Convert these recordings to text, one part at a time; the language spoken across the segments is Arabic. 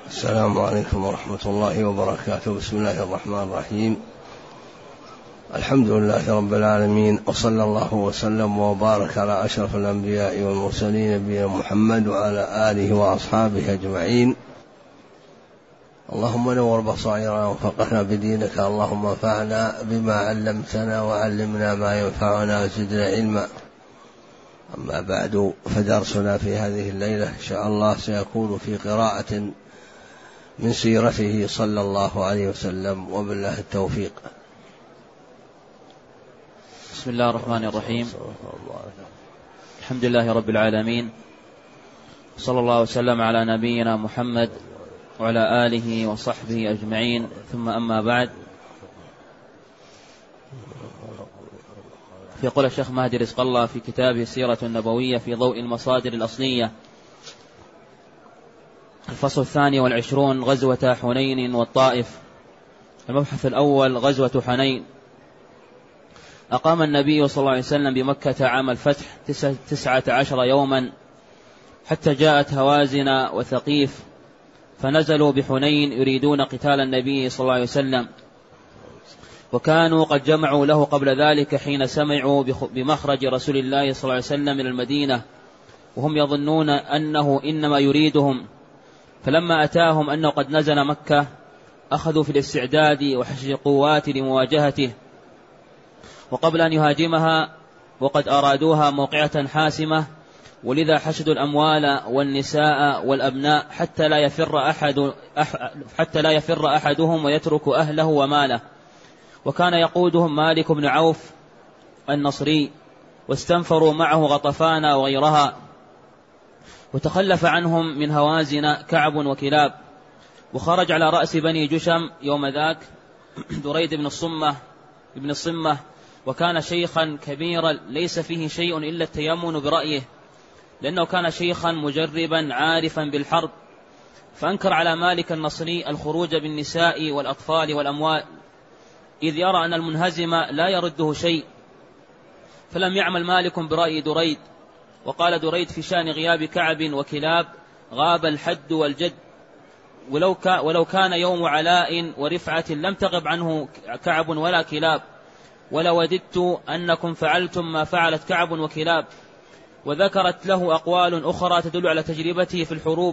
السلام عليكم ورحمة الله وبركاته. بسم الله الرحمن الرحيم. الحمد لله رب العالمين، وصلى الله وسلم وبارك على أشرف الأنبياء والمرسلين نبينا محمد وعلى آله وأصحابه أجمعين. اللهم نور بصائرنا وفقهنا بدينك، اللهم انفعنا بما علمتنا وعلمنا ما ينفعنا وزدنا علما. أما بعد، فدرسنا في هذه الليلة إن شاء الله سيكون في قراءة من سيرته صلى الله عليه وسلم، وبالله التوفيق. بسم الله الرحمن الرحيم. الحمد لله رب العالمين، صلى الله وسلم على نبينا محمد وعلى آله وصحبه أجمعين، ثم أما بعد. يقول الشيخ مهدي رزق الله في كتابه السيرة النبوية في ضوء المصادر الأصلية، الفصل 22، غزوة حنين والطائف. المبحث الأول: غزوة حنين. أقام النبي صلى الله عليه وسلم بمكة عام الفتح 19 يوما، حتى جاءت هوازن وثقيف، فنزلوا بحنين يريدون قتال النبي صلى الله عليه وسلم، وكانوا قد جمعوا له قبل ذلك حين سمعوا بمخرج رسول الله صلى الله عليه وسلم من المدينة، وهم يظنون أنه إنما يريدهم. فلما أتاهم أنه قد نزل مكة، أخذوا في الاستعداد وحشد القوات لمواجهته، وقبل أن يهاجمها وقد أرادوها موقعة حاسمة، ولذا حشدوا الأموال والنساء والأبناء حتى لا يفر أحدهم ويترك أهله وماله. وكان يقودهم مالك بن عوف النصري، واستنفروا معه غطفان وغيرها، وتخلف عنهم من هوازن كعب وكلاب. وخرج على رأس بني جشم يوم ذاك دريد بن الصمة، وكان شيخا كبيرا ليس فيه شيء إلا التيمن برأيه، لأنه كان شيخا مجربا عارفا بالحرب. فأنكر على مالك النصري الخروج بالنساء والأطفال والأموال، إذ يرى أن المنهزم لا يرده شيء. فلم يعمل مالك برأي دريد. وقال دريد في شأن غياب كعب وكلاب: غاب الحد والجد، ولو كان يوم علاء ورفعة لم تغب عنه كعب ولا كلاب، ولوددت أنكم فعلتم ما فعلت كعب وكلاب. وذكرت له أقوال أخرى تدل على تجربته في الحروب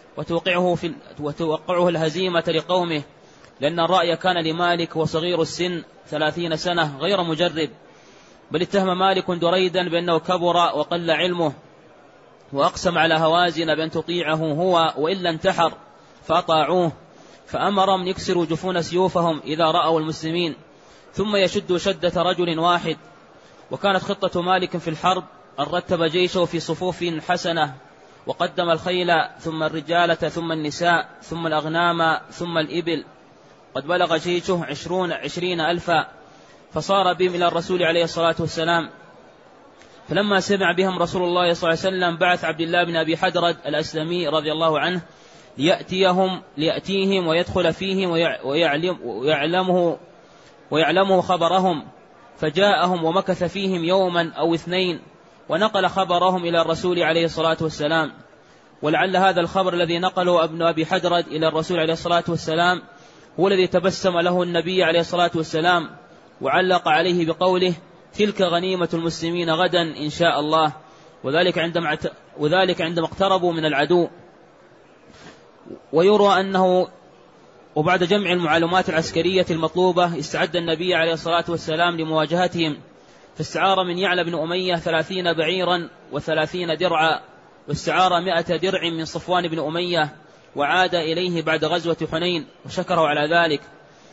وتوقعه الهزيمة لقومه، لأن الرأي كان لمالك وصغير السن 30 سنة غير مجرب. بل اتهم مالك دريدا بأنه كبر وقل علمه، وأقسم على هوازن بأن تطيعه هو وإلا انتحر، فأطاعوه. فأمرهم يكسروا جفون سيوفهم إذا رأوا المسلمين، ثم يشدوا شدة رجل واحد. وكانت خطة مالك في الحرب أن رتب جيشه في صفوف حسنة، وقدم الخيل ثم الرجالة ثم النساء ثم الأغنام ثم الإبل. قد بلغ جيشه 20 ألفا، فصار بهم إلى الرسول عليه الصلاة والسلام. فلما سمع بهم رسول الله صلى الله عليه وسلم، بعث عبد الله بن أبي حدرد الأسلمي رضي الله عنه ليأتيهم ويدخل فيهم ويعلمه خبرهم. فجاءهم ومكث فيهم يوما أو 2، ونقل خبرهم إلى الرسول عليه الصلاة والسلام. ولعل هذا الخبر الذي نقله ابن أبي حدرد إلى الرسول عليه الصلاة والسلام هو الذي تبسم له النبي عليه الصلاة والسلام، وعلق عليه بقوله: تلك غنيمة المسلمين غدا إن شاء الله. وذلك عندما اقتربوا من العدو. ويروى أنه وبعد جمع المعلومات العسكرية المطلوبة استعد النبي عليه الصلاة والسلام لمواجهتهم، فاستعار من يعلى بن أمية 30 بعيرا و30 درعا، واستعار 100 درع من صفوان بن أمية، وعاد إليه بعد غزوة حنين وشكره على ذلك.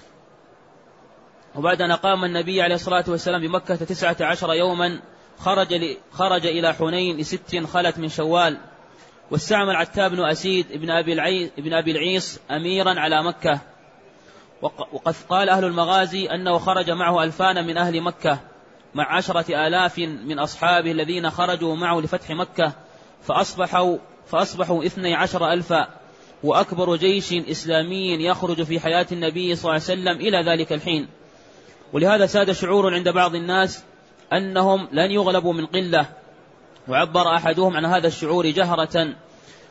وبعد أن قام النبي عليه الصلاة والسلام بمكة 19 يوما، خرج إلى حنين ل6 خلت من شوال. واستعمل عتاب بن أسيد ابن أبي العيص أميرا على مكة. وقد قال أهل المغازي أنه خرج معه 2000 من أهل مكة، مع 10,000 من أصحابه الذين خرجوا معه لفتح مكة، فأصبحوا 12,000، وأكبر جيش إسلامي يخرج في حياة النبي صلى الله عليه وسلم إلى ذلك الحين. ولهذا ساد شعور عند بعض الناس أنهم لن يغلبوا من قلة، وعبر أحدهم عن هذا الشعور جهرة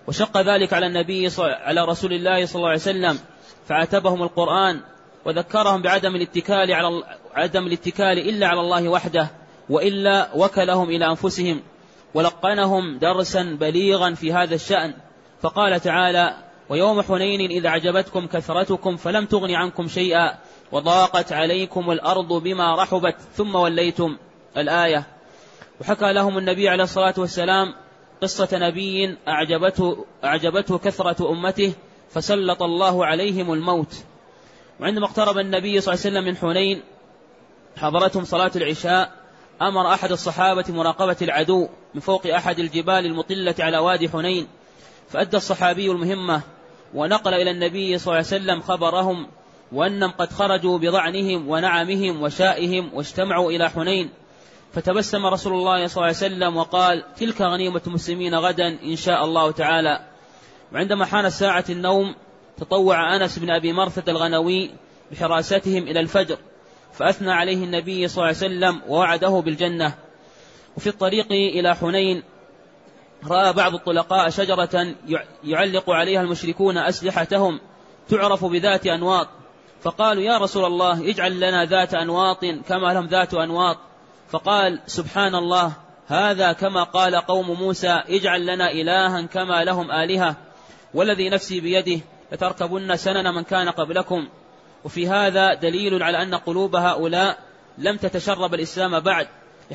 وشق ذلك على رسول الله صلى الله عليه وسلم، فعاتبهم القرآن وذكرهم بعدم الاتكال إلا على الله وحده، وإلا وكلهم إلى أنفسهم، ولقنهم درسا بليغا في هذا الشأن. فقال تعالى: ويوم حنين إذ أعجبتكم كثرتكم فلم تغن عنكم شيئا وضاقت عليكم الأرض بما رحبت ثم وليتم، الآية. وحكى لهم النبي عليه الصلاة والسلام قصة نبي أعجبته كثرة أمته فسلط الله عليهم الموت. وعندما اقترب النبي صلى الله عليه وسلم من حنين حضرتهم صلاة العشاء، أمر أحد الصحابة مراقبة العدو من فوق أحد الجبال المطلة على وادي حنين، فأدى الصحابي المهمة ونقل إلى النبي صلى الله عليه وسلم خبرهم وأنهم قد خرجوا بضعنهم ونعمهم وشائهم واجتمعوا إلى حنين. فتبسم رسول الله صلى الله عليه وسلم وقال: تلك غنيمة المسلمين غدا إن شاء الله تعالى. وعندما حانت ساعة النوم تطوع أنس بن أبي مرثد الغنوي بحراستهم إلى الفجر، فأثنى عليه النبي صلى الله عليه وسلم ووعده بالجنة. وفي الطريق إلى حنين رأى بعض الطلقاء شجرة يعلق عليها المشركون أسلحتهم تعرف بذات أنواط، فقالوا: يا رسول الله اجعل لنا ذات أنواط كما لهم ذات أنواط. فقال: سبحان الله، هذا كما قال قوم موسى: اجعل لنا إلها كما لهم آلهة، والذي نفسي بيده لتركبن سنن من كان قبلكم. وفي هذا دليل على أن قلوب هؤلاء لم تتشرب الإسلام بعد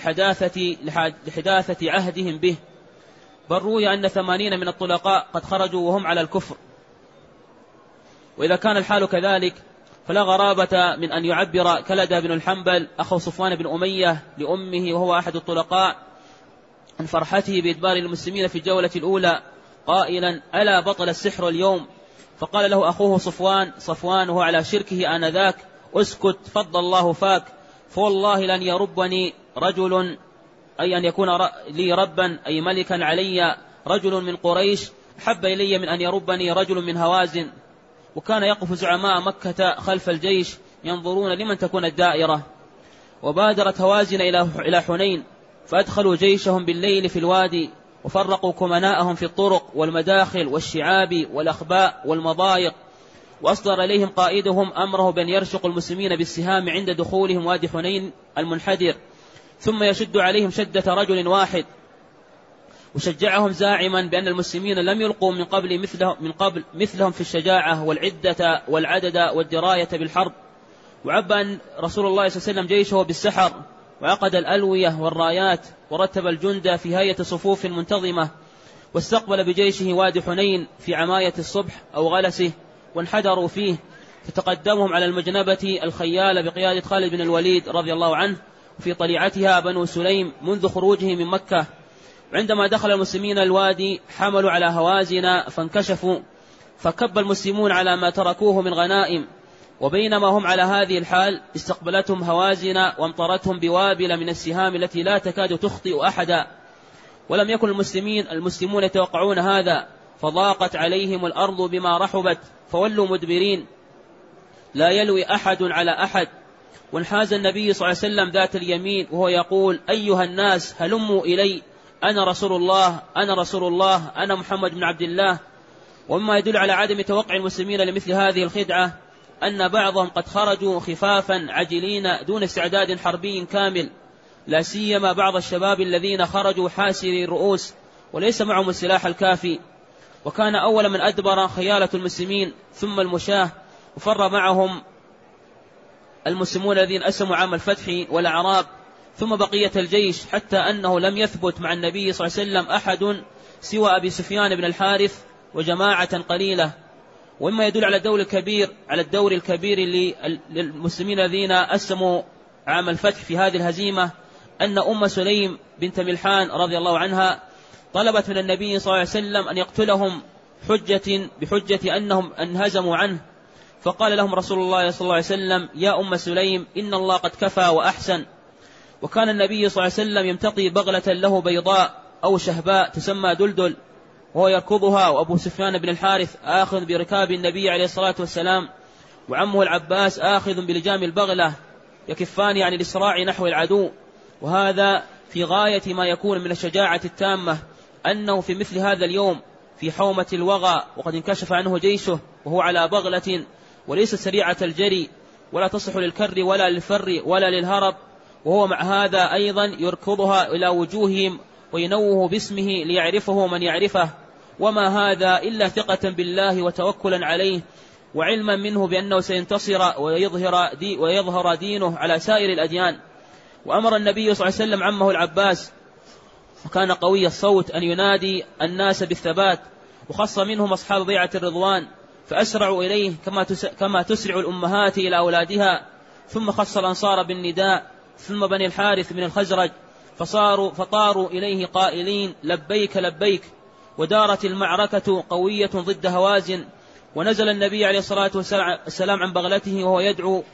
لحداثة عهدهم به، بل روي أن 80 من الطلقاء قد خرجوا وهم على الكفر. وإذا كان الحال كذلك فلا غرابة من أن يعبر كلدة بن الحنبل أخو صفوان بن أمية لأمه وهو أحد الطلقاء عن فرحته بإدبار المسلمين في الجولة الأولى قائلا: ألا بطل السحر اليوم؟ فقال له أخوه صفوان وهو على شركه آنذاك: اسكت فضل الله فاك، فوالله لن يربني رجل، أي أن يكون لي ربا أي ملكا علي رجل من قريش حب إلي من أن يربني رجل من هوازن. وكان يقف زعماء مكة خلف الجيش ينظرون لمن تكون الدائرة. وبادرت هوازن إلى حنين، فأدخلوا جيشهم بالليل في الوادي، وفرقوا كمناءهم في الطرق والمداخل والشعاب والأخباء والمضايق. وأصدر إليهم قائدهم أمره بأن يرشق المسلمين بالسهام عند دخولهم وادي حنين المنحدر، ثم يشد عليهم شدة رجل واحد. وشجعهم زاعما بأن المسلمين لم يلقوا من قبل مثلهم في الشجاعة والعدة والعدد والدراية بالحرب. وعبى رسول الله صلى الله عليه وسلم جيشه بالسحر، وعقد الألوية والرايات، ورتب الجند في هيئة صفوف منتظمة، واستقبل بجيشه وادي حنين في عماية الصبح أو غلسه، وانحدروا فيه. فتقدمهم على المجنبة الخيال بقيادة خالد بن الوليد رضي الله عنه، وفي طليعتها بنو سليم منذ خروجه من مكة. عندما دخل المسلمين الوادي حملوا على هوازن فانكشفوا، فكب المسلمون على ما تركوه من غنائم. وبينما هم على هذه الحال استقبلتهم هوازن وامطرتهم بوابل من السهام التي لا تكاد تخطئ أحدا. ولم يكن المسلمون يتوقعون هذا، فضاقت عليهم الأرض بما رحبت فولوا مدبرين، لا يلوي أحد على أحد. وانحاز النبي صلى الله عليه وسلم ذات اليمين وهو يقول: أيها الناس هلموا إلي، أنا رسول الله، أنا رسول الله، أنا محمد بن عبد الله. ومما يدل على عدم توقع المسلمين لمثل هذه الخدعة أن بعضهم قد خرجوا خفافا عجلين دون استعداد حربي كامل، لا سيما بعض الشباب الذين خرجوا حاسري الرؤوس وليس معهم السلاح الكافي. وكان أول من أدبر خيالة المسلمين ثم المشاة، وفر معهم المسلمون الذين أسلموا عام الفتح والأعراب، ثم بقية الجيش، حتى أنه لم يثبت مع النبي صلى الله عليه وسلم أحد سوى أبي سفيان بن الحارث وجماعة قليلة. ومما يدل على الدور الكبير للمسلمين الذين أسلموا عام الفتح في هذه الهزيمة أن أم سليم بنت ملحان رضي الله عنها طلبت من النبي صلى الله عليه وسلم أن يقتلهم بحجة أنهم انهزموا عنه، فقال لهم رسول الله صلى الله عليه وسلم: يا أم سليم إن الله قد كفى وأحسن. وكان النبي صلى الله عليه وسلم يمتطي بغلة له بيضاء أو شهباء تسمى دلدل وهو يركضها، وأبو سفيان بن الحارث آخذ بركاب النبي عليه الصلاة والسلام، وعمه العباس آخذ بلجام البغلة، يكفان عن الإسراع نحو العدو. وهذا في غاية ما يكون من الشجاعة التامة، أنه في مثل هذا اليوم في حومة الوغى، وقد انكشف عنه جيشه وهو على بغلة وليس سريعة الجري ولا تصح للكر ولا للفر ولا للهرب، وهو مع هذا أيضا يركضها إلى وجوههم وينوه باسمه ليعرفه من يعرفه، وما هذا إلا ثقة بالله وتوكلا عليه وعلما منه بأنه سينتصر ويظهر دينه على سائر الأديان. وأمر النبي صلى الله عليه وسلم عمه العباس، وكان قوي الصوت، أن ينادي الناس بالثبات، وخص منهم أصحاب بيعة الرضوان فأسرعوا إليه كما تسرع الأمهات إلى أولادها، ثم خص الأنصار بالنداء، ثم بني الحارث من الخزرج فطاروا إليه قائلين لبيك لبيك. ودارت المعركة قوية ضد هوازن، ونزل النبي عليه الصلاة والسلام عن بغلته وهو يدعو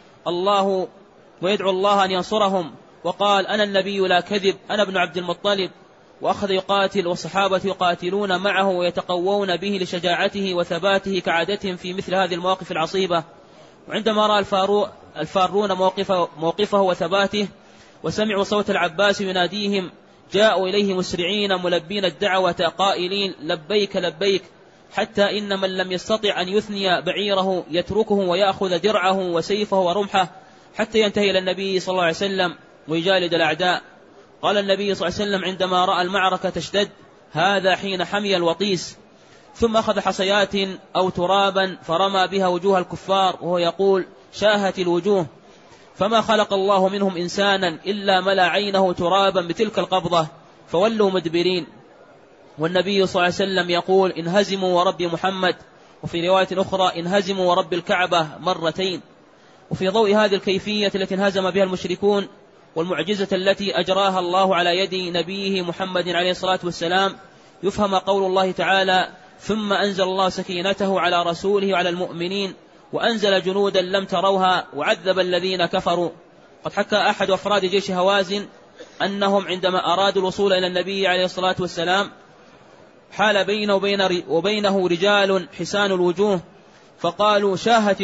الله أن ينصرهم، وقال أنا النبي لا كذب، أنا ابن عبد المطلب. وأخذ يقاتل، والصحابة يقاتلون معه ويتقوون به لشجاعته وثباته كعادتهم في مثل هذه المواقف العصيبة. وعندما رأى الفارون موقفه وثباته وسمعوا صوت العباس يناديهم، جاءوا إليه مسرعين ملبين الدعوة قائلين لبيك لبيك، حتى إن من لم يستطع أن يثني بعيره يتركه ويأخذ درعه وسيفه ورمحه حتى ينتهي إلى النبي صلى الله عليه وسلم ويجالد الأعداء. قال النبي صلى الله عليه وسلم عندما رأى المعركة تشتد: هذا حين حمي الوطيس. ثم أخذ حصيات أو ترابا فرمى بها وجوه الكفار وهو يقول: شاهت الوجوه، فما خلق الله منهم إنسانا إلا ملا عينه ترابا بتلك القبضة فولوا مدبرين. والنبي صلى الله عليه وسلم يقول: انهزموا ورب محمد، وفي رواية أخرى: انهزموا ورب الكعبة مرتين. وفي ضوء هذه الكيفية التي انهزم بها المشركون والمعجزة التي أجراها الله على يد نبيه محمد عليه الصلاة والسلام، يفهم قول الله تعالى: ثم أنزل الله سكينته على رسوله وعلى المؤمنين وأنزل جنودا لم تروها وعذب الذين كفروا. قد حكى أحد أفراد جيش هوازن أنهم عندما أرادوا الوصول إلى النبي عليه الصلاة والسلام حال بينه وبينه رجال حسان الوجوه، فقالوا: شاهت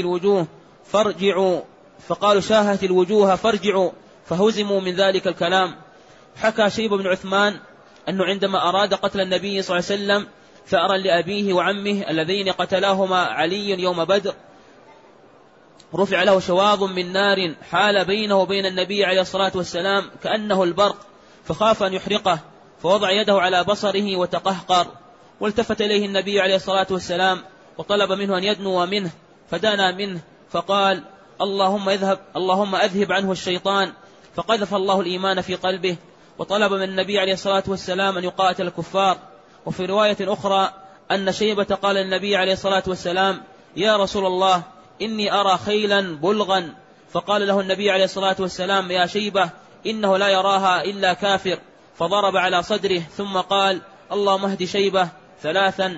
الوجوه فارجعوا، فهزموا من ذلك الكلام. حكى شيب بن عثمان أنه عندما أراد قتل النبي صلى الله عليه وسلم ثأرا لأبيه وعمه اللذين قتلاهما علي يوم بدر، رفع له شواظ من نار حال بينه وبين النبي عليه الصلاة والسلام كأنه البرق، فخاف أن يحرقه، فوضع يده على بصره وتقهقر، والتفت إليه النبي عليه الصلاة والسلام وطلب منه أن يدنو منه، فدنا منه فقال: اللهم أذهب عنه الشيطان، فقذف الله الإيمان في قلبه، وطلب من النبي عليه الصلاة والسلام أن يقاتل الكفار. وفي رواية أخرى أن شيبة قال للنبي عليه الصلاة والسلام: يا رسول الله، إني أرى خيلا بلغا. فقال له النبي عليه الصلاة والسلام: يا شيبة، إنه لا يراها إلا كافر. فضرب على صدره ثم قال: اللهم اهد شيبة ثلاثا.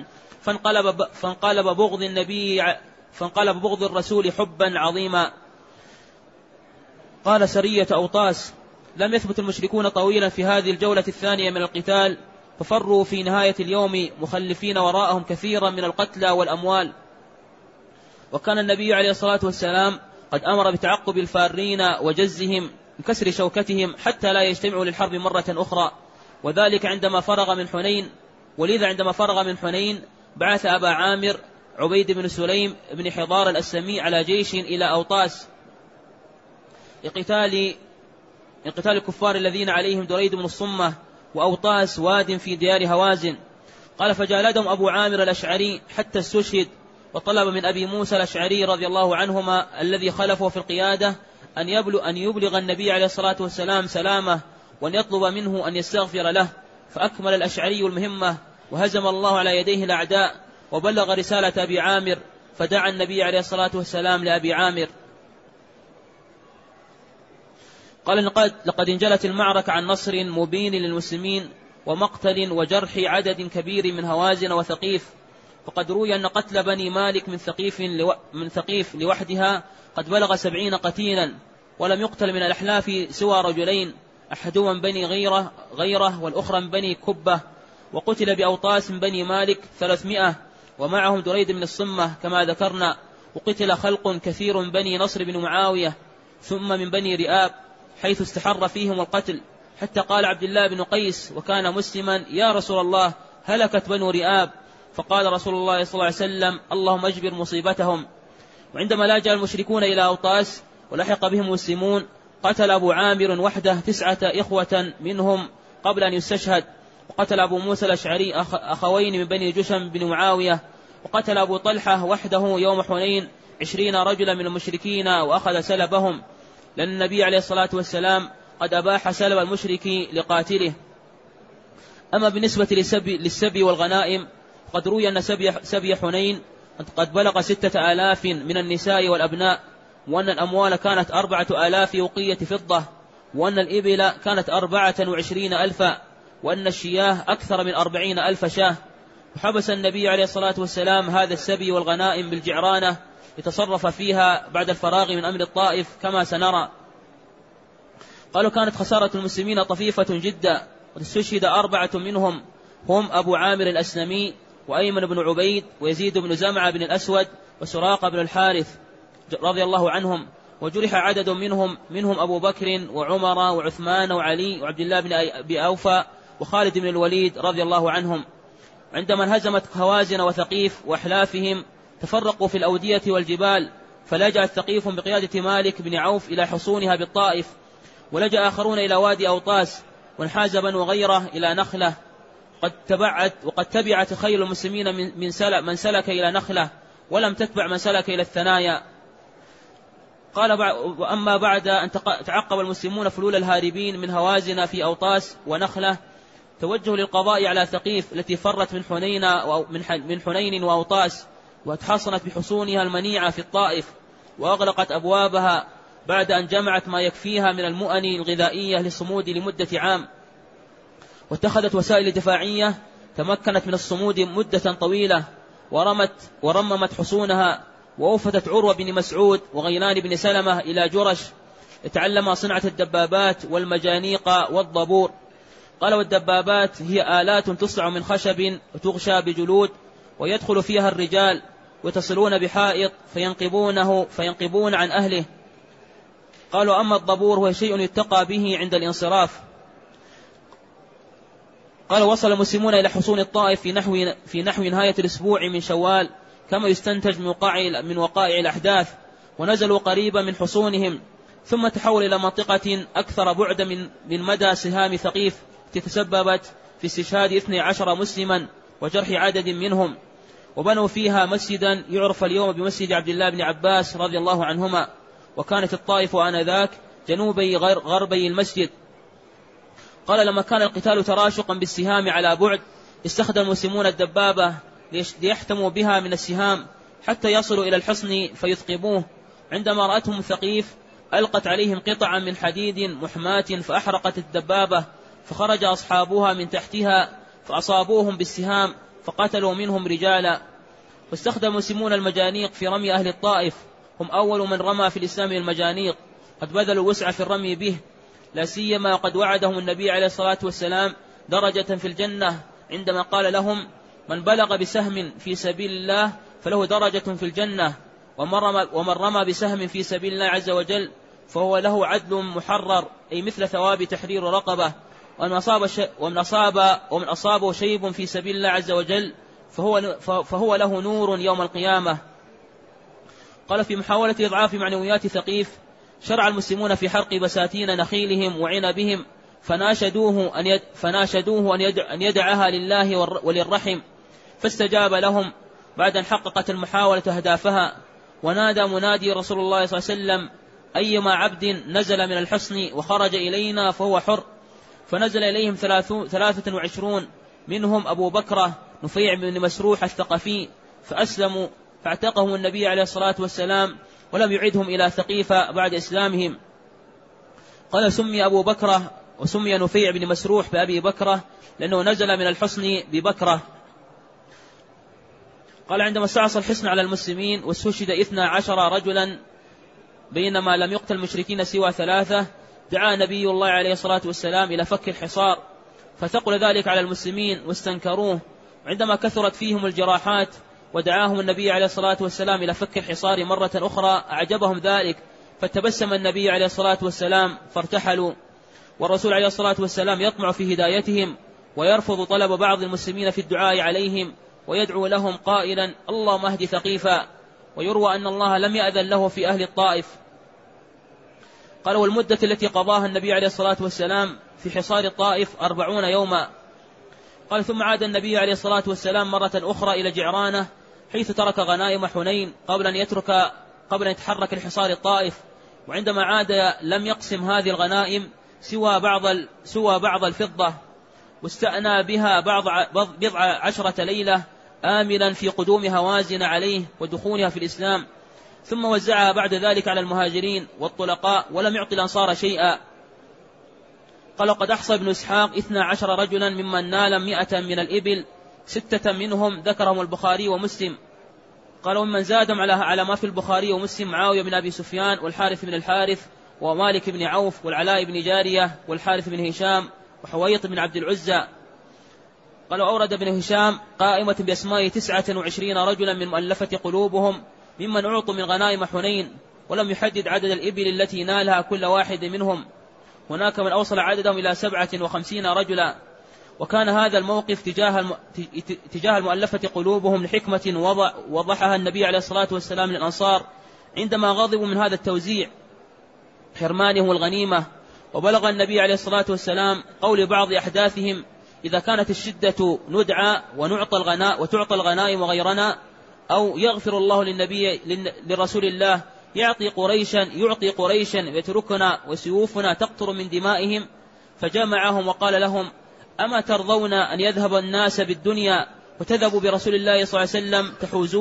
فانقلب بغض الرسول حبا عظيما. قال سرية أوطاس: لم يثبت المشركون طويلا في هذه الجولة الثانية من القتال، ففروا في نهاية اليوم مخلفين وراءهم كثيرا من القتلى والأموال. وكان النبي عليه الصلاة والسلام قد أمر بتعقب الفارين وجزهم بكسر شوكتهم حتى لا يجتمعوا للحرب مرة أخرى، وذلك عندما فرغ من حنين. ولذا عندما فرغ من حنين بعث أبا عامر عبيد بن سليم بن حضار الأسلمي على جيش إلى أوطاس لقتال الكفار الذين عليهم دريد بن الصمة، وأوطاس واد في ديار هوازن. قال: فجالدهم أبو عامر الأشعري حتى استشهد، وطلب من أبي موسى الأشعري رضي الله عنهما الذي خلفه في القيادة أن يبلغ النبي عليه الصلاة والسلام سلامه، وأن يطلب منه أن يستغفر له. فأكمل الأشعري المهمة، وهزم الله على يديه الأعداء، وبلغ رسالة أبي عامر، فدعا النبي عليه الصلاة والسلام لأبي عامر. قال: لقد انجلت المعركة عن نصر مبين للمسلمين ومقتل وجرح عدد كبير من هوازن وثقيف. وقد روي أن قتل بني مالك من ثقيف لوحدها قد بلغ 70 قتيلا، ولم يقتل من الأحلاف سوى رجلين، أحدهما من بني غيره والأخرى من بني كبة. وقتل بأوطاس من بني مالك 300، ومعهم دريد بن الصمة كما ذكرنا. وقتل خلق كثير من بني نصر بن معاوية، ثم من بني رئاب، حيث استحر فيهم القتل، حتى قال عبد الله بن قيس وكان مسلما: يا رسول الله، هلكت بنو رئاب. فقال رسول الله صلى الله عليه وسلم: اللهم اجبر مصيبتهم. وعندما لاجأ المشركون إلى أوطاس ولحق بهم المسلمون، قتل أبو عامر وحده 9 إخوة منهم قبل أن يستشهد، وقتل أبو موسى الأشعري أخوين من بني جشم بن معاوية، وقتل أبو طلحة وحده يوم حنين 20 رجلا من المشركين وأخذ سلبهم، لأن النبي عليه الصلاة والسلام قد أباح سلب المشرك لقاتله. أما بالنسبة للسبي والغنائم، قد روي أن سبي حنين قد بلغ 6000 من النساء والأبناء، وأن الأموال كانت 4000 وقية فضة، وأن الإبل كانت 24,000، وأن الشياه أكثر من 40,000 شاه. وحبس النبي عليه الصلاة والسلام هذا السبي والغنائم بالجعرانة يتصرف فيها بعد الفراغ من أمر الطائف كما سنرى. قالوا كانت خسارة المسلمين طفيفة جدا، واستشهد 4 منهم هم أبو عامر الأسلمي وأيمن بن عبيد ويزيد بن زمعة بن الأسود وسراقة بن الحارث رضي الله عنهم، وجرح عدد منهم أبو بكر وعمر وعثمان وعلي وعبد الله بن أبي أوفى وخالد بن الوليد رضي الله عنهم. عندما انهزمت هوازن وثقيف وأحلافهم تفرقوا في الأودية والجبال، فلجأ الثقيف بقيادة مالك بن عوف إلى حصونها بالطائف، ولجأ آخرون إلى وادي أوطاس، وانحاز بنو غيره إلى نخلة. وقد تبعت خيل المسلمين من سلك إلى نخلة، ولم تتبع من سلك إلى الثنايا. قال: وأما بعد أن تعقب المسلمون فلول الهاربين من هوازن في أوطاس ونخلة، توجهوا للقضاء على ثقيف التي فرت من حنين وأوطاس، واتحصنت بحصونها المنيعة في الطائف، وأغلقت أبوابها بعد أن جمعت ما يكفيها من المؤن الغذائية للصمود لمدة عام، واتخذت وسائل دفاعية تمكنت من الصمود مدة طويلة، ورممت حصونها، وأوفتت عروة بن مسعود وغيلان بن سلمة إلى جرش يتعلم صنعة الدبابات والمجانيق والضبور. قال: والدبابات هي آلات تصنع من خشب وتغشى بجلود، ويدخل فيها الرجال ويتصلون بحائط فينقبون عن أهله. قالوا: أما الضبور هو شيء يتقى به عند الانصراف. قال: وصل المسلمون إلى حصون الطائف في نحو نهاية الأسبوع من شوال، كما يستنتج من وقائع الأحداث، ونزلوا قريبا من حصونهم، ثم تحول إلى منطقة أكثر بعدا من مدى سهام ثقيف، تسببت في استشهاد 12 مسلما وجرح عدد منهم، وبنوا فيها مسجدا يعرف اليوم بمسجد عبد الله بن عباس رضي الله عنهما. وكانت الطائف آنذاك جنوبي غربي المسجد. قال: لما كان القتال تراشقا بالسهام على بعد، استخدم المسلمون الدبابة ليحتموا بها من السهام حتى يصلوا إلى الحصن فيثقبوه. عندما رأتهم ثقيف ألقت عليهم قطعا من حديد محماة فأحرقت الدبابة، فخرج أصحابها من تحتها فأصابوهم بالسهام فقتلوا منهم رجالا. واستخدم المسلمون المجانيق في رمي أهل الطائف، هم أول من رمى في الإسلام المجانيق، قد بذلوا وسع في الرمي به، لا سيما وقد وعدهم النبي عليه الصلاة والسلام درجة في الجنة عندما قال لهم: من بلغ بسهم في سبيل الله فله درجة في الجنة، ومن رمى بسهم في سبيل الله عز وجل فهو له عدل محرر، أي مثل ثواب تحرير رقبة، ومن أصابه شيب في سبيل الله عز وجل فهو له نور يوم القيامة. قال: في محاولة إضعاف معنويات ثقيف، شرع المسلمون في حرق بساتين نخيلهم وعنبهم، فناشدوه أن يدعها لله وللرحم، فاستجاب لهم بعد أن حققت المحاولة أهدافها. ونادى منادي رسول الله صلى الله عليه وسلم: أيما عبد نزل من الحصن وخرج إلينا فهو حر. فنزل إليهم 23 منهم أبو بكر نفيع بن مسروح الثقفي، فأسلموا، فاعتقهم النبي عليه الصلاة والسلام، ولم يعدهم إلى ثقيفة بعد إسلامهم. قال: سمي أبو بكرة وسمي نفيع بن مسروح بأبي بكرة لأنه نزل من الحصن ببكرة. قال: عندما استعصى الحصن على المسلمين واستشهد 12 رجلا بينما لم يقتل المشركين سوى 3، دعا نبي الله عليه الصلاة والسلام إلى فك الحصار، فثقل ذلك على المسلمين واستنكروه. عندما كثرت فيهم الجراحات ودعاهم النبي عليه الصلاة والسلام إلى فك الحصار مرة أخرى أعجبهم ذلك، فتبسم النبي عليه الصلاة والسلام فارتحلوا. والرسول عليه الصلاة والسلام يطمع في هدايتهم ويرفض طلب بعض المسلمين في الدعاء عليهم، ويدعو لهم قائلا: اللهم اهد ثقيفا. ويروى أن الله لم يأذن له في أهل الطائف. قال: والمدة التي قضاها النبي عليه الصلاة والسلام في حصار الطائف 40 يوما. قال: ثم عاد النبي عليه الصلاة والسلام مرة أخرى إلى جعرانة حيث ترك غنائم حنين قبل أن يتحرك لحصار الطائف. وعندما عاد لم يقسم هذه الغنائم سوى بعض الفضة، واستأنى بها بضع 10 ليلة آملا في قدوم هوازن عليه ودخولها في الإسلام، ثم وزعها بعد ذلك على المهاجرين والطلقاء ولم يعطي الأنصار شيئا. قال: وقد أحصى ابن إسحاق 12 رجلا ممن نال 100 من الإبل، 6 منهم ذكرهم البخاري ومسلم. قال: ومن زادهم على ما في البخاري ومسلم معاوية بن أبي سفيان والحارث بن الحارث ومالك بن عوف والعلاء بن جارية والحارث بن هشام وحويط بن عبد العزى. قال: وأورد ابن هشام قائمة بأسماء 29 رجلا من مؤلفة قلوبهم ممن أعطوا من غنائم حنين، ولم يحدد عدد الإبل التي نالها كل واحد منهم. هناك من أوصل عددهم إلى 57 رجلا. وكان هذا الموقف تجاه المؤلفة قلوبهم لحكمة وضحها النبي عليه الصلاة والسلام للأنصار عندما غضبوا من هذا التوزيع حرمانهم الغنيمة. وبلغ النبي عليه الصلاة والسلام قول بعض أحداثهم: إذا كانت الشدة ندعى وتعطى الغنائم غيرنا، أو يغفر الله لرسول الله يعطي قريشا ويتركنا وسيوفنا تقطر من دمائهم. فجمعهم وقال لهم: أما ترضون أن يذهب الناس بالدنيا وتذهبوا برسول الله صلى الله عليه وسلم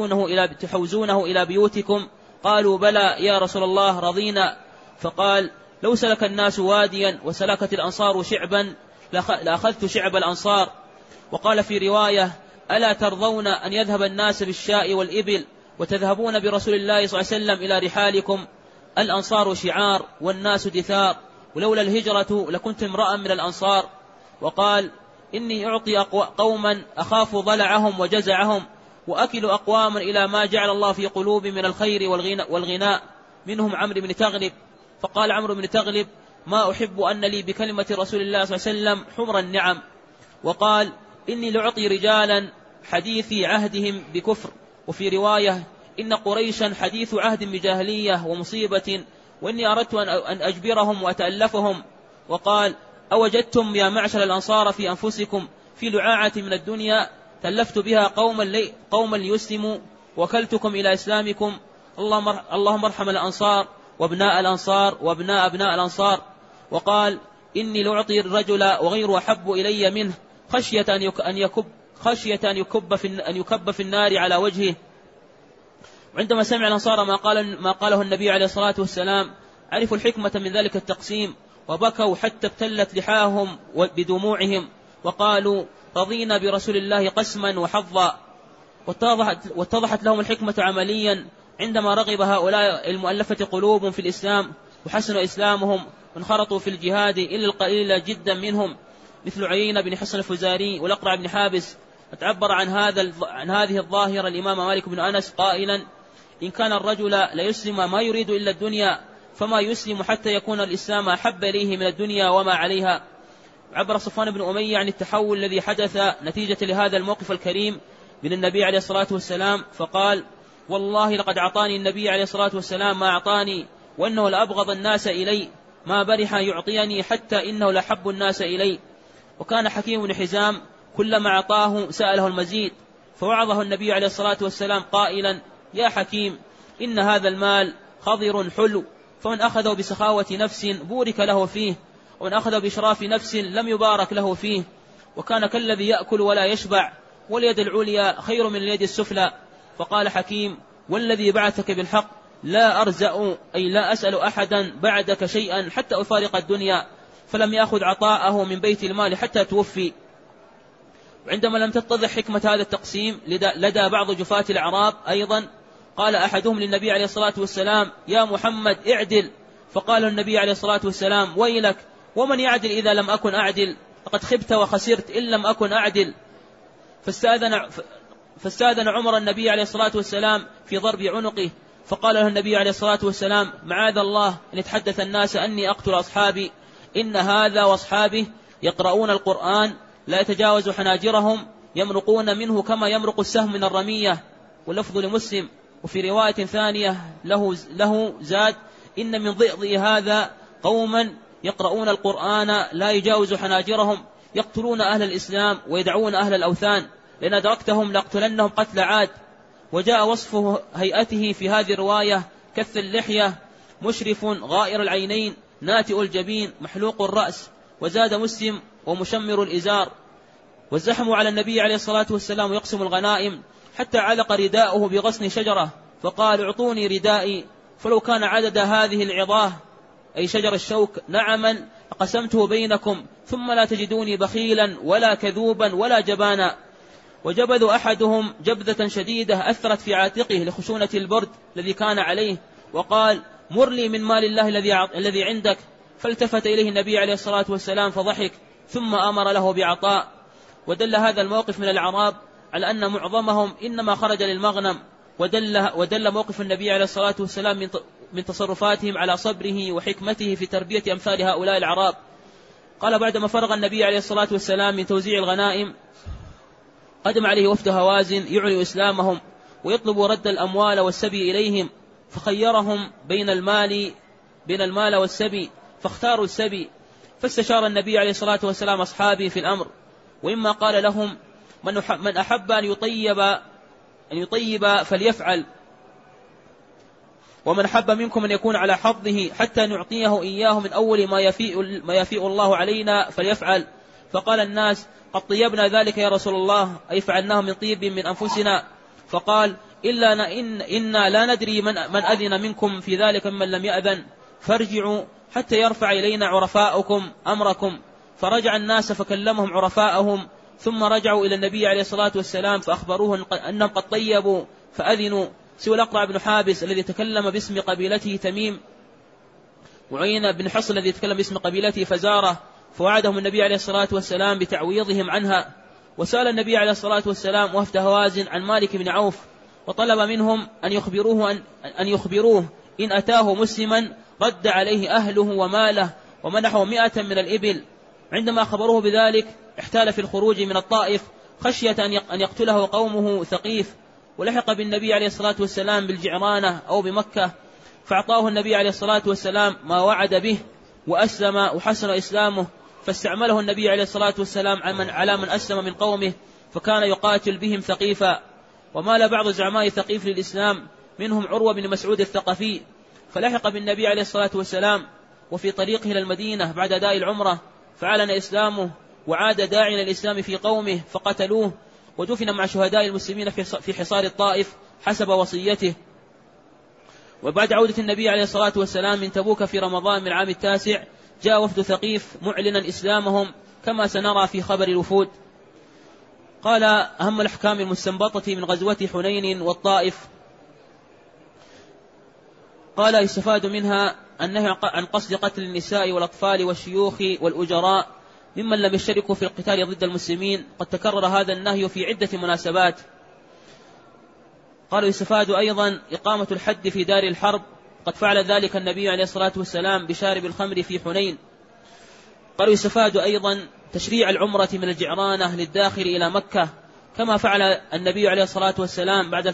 تحوزونه إلى بيوتكم؟ قالوا: بلى يا رسول الله، رضينا. فقال: لو سلك الناس واديا وسلكت الأنصار شعبا لأخذت شعب الأنصار. وقال في رواية: ألا ترضون أن يذهب الناس بالشاء والإبل وتذهبون برسول الله صلى الله عليه وسلم إلى رحالكم؟ الأنصار شعار والناس دثار، ولولا الهجرة لكنت امرأ من الأنصار. وقال: إني أعطي قوما أخاف ضلعهم وجزعهم، وأكل أقواما إلى ما جعل الله في قلوب من الخير والغناء، منهم عمرو بن تغلب. فقال عمرو بن تغلب: ما أحب أن لي بكلمة رسول الله صلى الله عليه وسلم حمر النعم. وقال: إني لأعطي رجالا حديثي عهدهم بكفر. وفي رواية: إن قريشا حديث عهد بجاهلية ومصيبة، وإني أردت أن أجبرهم وأتألفهم. وقال: أوجدتم يا معشر الأنصار في أنفسكم في لعاعة من الدنيا تلفت بها قوما ليسلموا وكلتكم إلى إسلامكم؟ اللهم ارحم الأنصار وابناء الأنصار وابناء أبناء الأنصار. وقال: إني لأعطي الرجل وغير أحب إلي منه خشية أن يكب في النار على وجهه. وعندما سمع الأنصار ما قاله النبي عليه الصلاة والسلام عرفوا الحكمة من ذلك التقسيم، وبكوا حتى ابتلت لحاهم بدموعهم، وقالوا: رضينا برسول الله قسما وحظا. واتضحت لهم الحكمة عمليا عندما رغب هؤلاء المؤلفة قلوبهم في الإسلام وحسن إسلامهم وانخرطوا في الجهاد إلا القليل جدا منهم، مثل عيينة بن حصن الفزاري والأقرع بن حابس. فتعبر عن هذه الظاهرة الإمام مالك بن أنس قائلا: إن كان الرجل ليسلم ما يريد إلا الدنيا فما يسلم حتى يكون الإسلام أحب إليه من الدنيا وما عليها. عبر صفوان بن أمية عن التحول الذي حدث نتيجة لهذا الموقف الكريم من النبي عليه الصلاة والسلام، فقال: والله لقد أعطاني النبي عليه الصلاة والسلام ما أعطاني، وأنه لأبغض الناس إلي، ما برح يعطيني حتى إنه لحب الناس إلي. وكان حكيم بن حزام كلما أعطاه سأله المزيد، فوعظه النبي عليه الصلاة والسلام قائلا: يا حكيم، إن هذا المال خضر حلو، فمن أخذه بسخاوة نفس بورك له فيه، ومن أخذه بإشراف نفس لم يبارك له فيه. وكان كالذي يأكل ولا يشبع، واليد العليا خير من اليد السفلى. فقال حكيم: والذي بعثك بالحق لا أرزأ، أي لا أسأل أحدا بعدك شيئا حتى أفارق الدنيا. فلم يأخذ عطاءه من بيت المال حتى توفي. وعندما لم تتضح حكمة هذا التقسيم لدى بعض جفاة الأعراب أيضا، قال أحدهم للنبي عليه الصلاة والسلام: يا محمد اعدل. فقال النبي عليه الصلاة والسلام: ويلك، ومن يعدل إذا لم أكن أعدل؟ لقد خبت وخسرت إن لم أكن أعدل. فاستأذن عمر النبي عليه الصلاة والسلام في ضرب عنقه، فقال له النبي عليه الصلاة والسلام: معاذ الله أن يتحدث الناس أني أقتل أصحابي، إن هذا وأصحابه يقرؤون القرآن لا يتجاوز حناجرهم يمرقون منه كما يمرق السهم من الرمية. واللفظ لمسلم. وفي رواية ثانية له زاد: إن من ضئضئ هذا قوما يقرؤون القرآن لا يجاوز حناجرهم، يقتلون أهل الإسلام ويدعون أهل الأوثان، لأن أدركتهم لأقتلنهم قتل عاد. وجاء وصف هيئته في هذه الرواية: كث اللحية، مشرف، غائر العينين، ناتئ الجبين، محلوق الرأس. وزاد مسلم: ومشمر الإزار. والزحم على النبي عليه الصلاة والسلام يقسم الغنائم، حتى علق رداءه بغصن شجرة فقال: اعطوني ردائي، فلو كان عدد هذه العظاه أي شجر الشوك نعما قسمته بينكم، ثم لا تجدوني بخيلا ولا كذوبا ولا جبانا. وجبذ أحدهم جبذة شديدة أثرت في عاتقه لخشونة البرد الذي كان عليه، وقال: مر لي من مال الله الذي عندك. فالتفت إليه النبي عليه الصلاة والسلام فضحك، ثم أمر له بعطاء. ودل هذا الموقف من الأعراب على أن معظمهم إنما خرج للمغنم، ودل موقف النبي عليه الصلاة والسلام من تصرفاتهم على صبره وحكمته في تربية أمثال هؤلاء الأعراب. قال: بعدما فرغ النبي عليه الصلاة والسلام من توزيع الغنائم، قدم عليه وفد هوازن يعلن إسلامهم ويطلب رد الأموال والسبي إليهم، فخيرهم بين المال والسبي، فاختاروا السبي. فاستشار النبي عليه الصلاة والسلام أصحابه في الأمر، وإما قال لهم: من أحب أن يطيب فليفعل، ومن أحب منكم أن يكون على حظه حتى نعطيه إياه من أول ما يفيء الله علينا فليفعل. فقال الناس: قد طيبنا ذلك يا رسول الله، أي فعلناه من طيب من أنفسنا. فقال: إنا لا ندري من أذن منكم في ذلك ممن لم يأذن، فارجعوا حتى يرفع إلينا عرفاؤكم أمركم. فرجع الناس فكلمهم عرفاءهم، ثم رجعوا إلى النبي عليه الصلاة والسلام فأخبروه أنهم قد طيبوا فأذنوا، سوى الأقرع بن حابس الذي تكلم باسم قبيلته تميم، وعين بن حصن الذي تكلم باسم قبيلته فزاره، فوعدهم النبي عليه الصلاة والسلام بتعويضهم عنها. وسأل النبي عليه الصلاة والسلام وفد هوازن عن مالك بن عوف، وطلب منهم أن يخبروه إن أتاه مسلما رد عليه أهله وماله، ومنحه 100 من الإبل. عندما خبروه بذلك احتال في الخروج من الطائف خشية أن يقتله قومه ثقيف، ولحق بالنبي عليه الصلاة والسلام بالجعرانة أو بمكة، فأعطاه النبي عليه الصلاة والسلام ما وعد به، وأسلم وحسن إسلامه، فاستعمله النبي عليه الصلاة والسلام على من أسلم من قومه، فكان يقاتل بهم ثقيفا. ومال بعض زعماء ثقيف للإسلام، منهم عروة بن مسعود الثقفي، فلحق بالنبي عليه الصلاة والسلام، وفي طريقه إلى المدينة بعد أداء العمرة فعلن إسلامه، وعاد داعي إلى الإسلام في قومه فقتلوه، ودفن مع شهداء المسلمين في حصار الطائف حسب وصيته. وبعد عودة النبي عليه الصلاة والسلام من تبوك في رمضان من العام 9 جاء وفد ثقيف معلنا إسلامهم، كما سنرى في خبر الوفود. قال: أهم الأحكام المستنبطة من غزوة حنين والطائف. قال: يستفاد منها النهي عن قصد قتل النساء والأطفال والشيوخ والأجراء ممن لم يشتركوا في القتال ضد المسلمين، قد تكرر هذا النهي في عدة مناسبات. قالوا: يستفاد أيضا إقامة الحد في دار الحرب، قد فعل ذلك النبي عليه الصلاة والسلام بشارب الخمر في حنين. قالوا: يستفاد أيضا تشريع العمرة من الجعرانة للداخل إلى مكة، كما فعل النبي عليه الصلاة والسلام بعد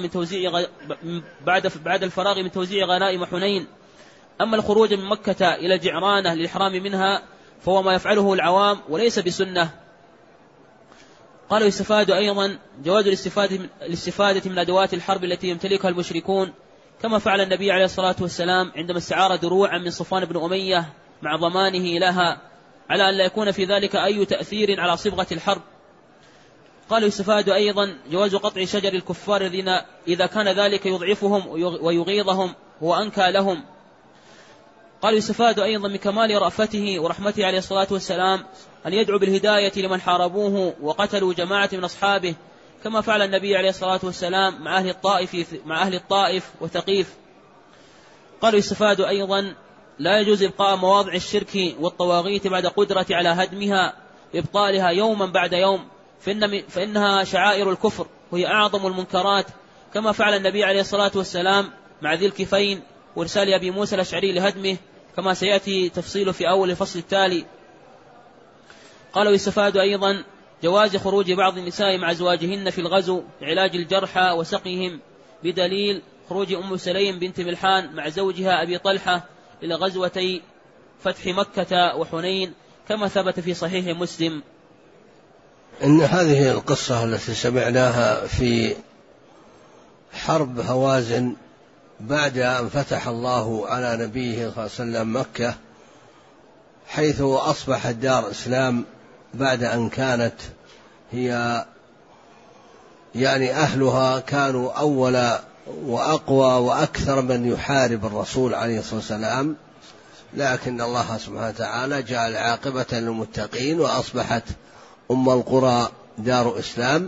الفراغ من توزيع غنائم حنين. أما الخروج من مكة إلى الجعرانة للإحرام منها فهو ما يفعله العوام وليس بسنة. قالوا: يستفاد أيضا جواز الاستفادة من أدوات الحرب التي يمتلكها المشركون، كما فعل النبي عليه الصلاة والسلام عندما استعار دروعا من صفوان بن أمية مع ضمانه لها، على أن لا يكون في ذلك أي تأثير على صبغة الحرب. قالوا: يستفاد أيضا جواز قطع شجر الكفار الذين إذا كان ذلك يضعفهم ويغيظهم هو أنكى لهم. قالوا: يستفاد أيضا من كمال رأفته ورحمته عليه الصلاة والسلام أن يدعو بالهداية لمن حاربوه وقتلوا جماعة من أصحابه، كما فعل النبي عليه الصلاة والسلام مع أهل الطائف وثقيف. قالوا: يستفاد أيضا لا يجوز إبقاء مواضع الشرك والطواغيت بعد قدرة على هدمها وإبطالها يوما بعد يوم، فإنها شعائر الكفر وهي أعظم المنكرات، كما فعل النبي عليه الصلاة والسلام مع ذي الكفين وإرسال أبي موسى الأشعري لهدمه، كما سيأتي تفصيله في أول الفصل التالي. قالوا: يستفاد أيضا جواز خروج بعض النساء مع أزواجهن في الغزو لعلاج الجرحى وسقيهم، بدليل خروج أم سليم بنت ملحان مع زوجها أبي طلحة إلى غزوتي فتح مكة وحنين كما ثبت في صحيح مسلم. إن هذه القصة التي سمعناها في حرب هوازن بعد أن فتح الله على نبيه صلى الله عليه وسلم مكة، حيث أصبحت دار إسلام بعد أن كانت هي يعني أهلها كانوا أول وأقوى وأكثر من يحارب الرسول عليه الصلاة والسلام، لكن الله سبحانه وتعالى جعل عاقبة للمتقين وأصبحت أم القرى دار إسلام.